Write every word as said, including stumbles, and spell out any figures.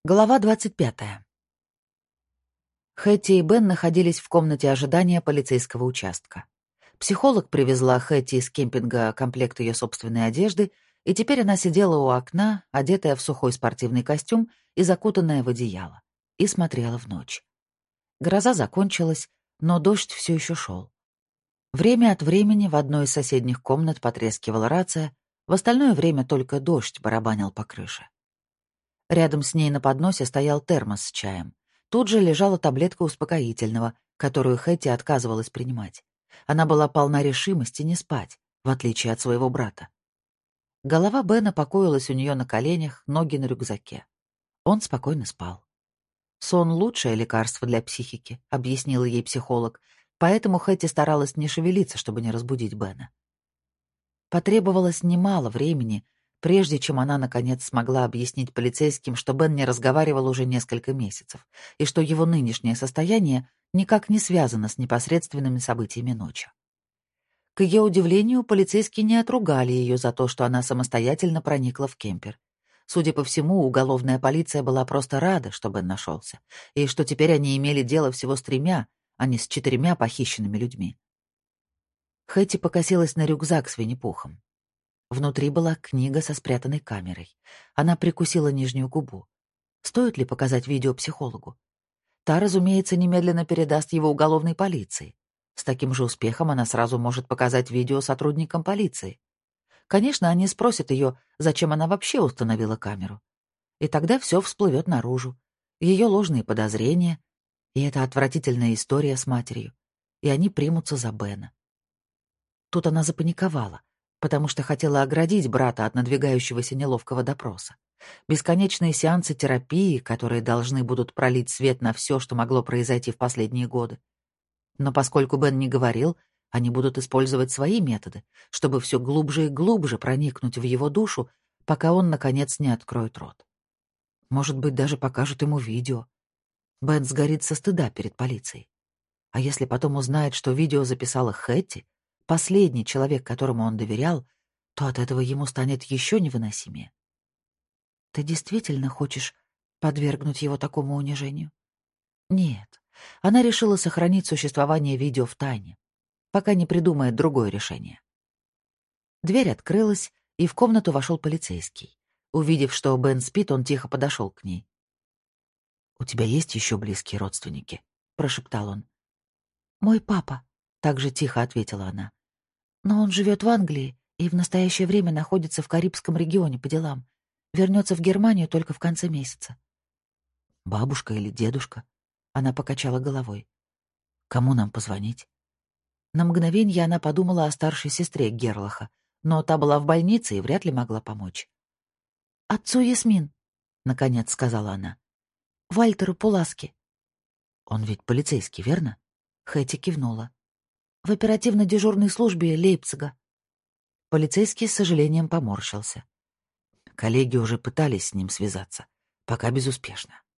Глава двадцать пятая. Хэтти и Бен находились в комнате ожидания полицейского участка. Психолог привезла Хэтти из кемпинга комплект ее собственной одежды, и теперь она сидела у окна, одетая в сухой спортивный костюм и закутанная в одеяло, и смотрела в ночь. Гроза закончилась, но дождь все еще шел. Время от времени в одной из соседних комнат потрескивала рация, в остальное время только дождь барабанил по крыше. Рядом с ней на подносе стоял термос с чаем. Тут же лежала таблетка успокоительного, которую Хэтти отказывалась принимать. Она была полна решимости не спать, в отличие от своего брата. Голова Бена покоилась у нее на коленях, ноги на рюкзаке. Он спокойно спал. «Сон — лучшее лекарство для психики», — объяснила ей психолог, поэтому Хэтти старалась не шевелиться, чтобы не разбудить Бена. Потребовалось немало времени, прежде чем она, наконец, смогла объяснить полицейским, что Бен не разговаривал уже несколько месяцев, и что его нынешнее состояние никак не связано с непосредственными событиями ночи. К ее удивлению, полицейские не отругали ее за то, что она самостоятельно проникла в кемпер. Судя по всему, уголовная полиция была просто рада, что Бен нашелся, и что теперь они имели дело всего с тремя, а не с четырьмя похищенными людьми. Хэтти покосилась на рюкзак с Винни-Пухом. Внутри была книга со спрятанной камерой. Она прикусила нижнюю губу. Стоит ли показать видео психологу? Та, разумеется, немедленно передаст его уголовной полиции. С таким же успехом она сразу может показать видео сотрудникам полиции. Конечно, они спросят ее, зачем она вообще установила камеру. И тогда все всплывет наружу. Ее ложные подозрения, и эта отвратительная история с матерью. И они примутся за Бена. Тут она запаниковала, потому что хотела оградить брата от надвигающегося неловкого допроса. Бесконечные сеансы терапии, которые должны будут пролить свет на все, что могло произойти в последние годы. Но поскольку Бен не говорил, они будут использовать свои методы, чтобы все глубже и глубже проникнуть в его душу, пока он, наконец, не откроет рот. Может быть, даже покажут ему видео. Бен сгорит со стыда перед полицией. А если потом узнает, что видео записала Хэтти, последний человек, которому он доверял, то от этого ему станет еще невыносимее. Ты действительно хочешь подвергнуть его такому унижению? Нет. Она решила сохранить существование видео в тайне, пока не придумает другое решение. Дверь открылась, и в комнату вошел полицейский. Увидев, что Бен спит, он тихо подошел к ней. «У тебя есть еще близкие родственники?» — прошептал он. «Мой папа», — так же тихо ответила она. «Но он живет в Англии и в настоящее время находится в Карибском регионе по делам. Вернется в Германию только в конце месяца». «Бабушка или дедушка?» Она покачала головой. «Кому нам позвонить?» На мгновенье она подумала о старшей сестре Герлаха, но та была в больнице и вряд ли могла помочь. «Отцу Ясмин», — наконец сказала она. «Вальтеру Пуласки». «Он ведь полицейский, верно?» Хэти кивнула. «В оперативно-дежурной службе Лейпцига». Полицейский с сожалением поморщился. Коллеги уже пытались с ним связаться, пока безуспешно.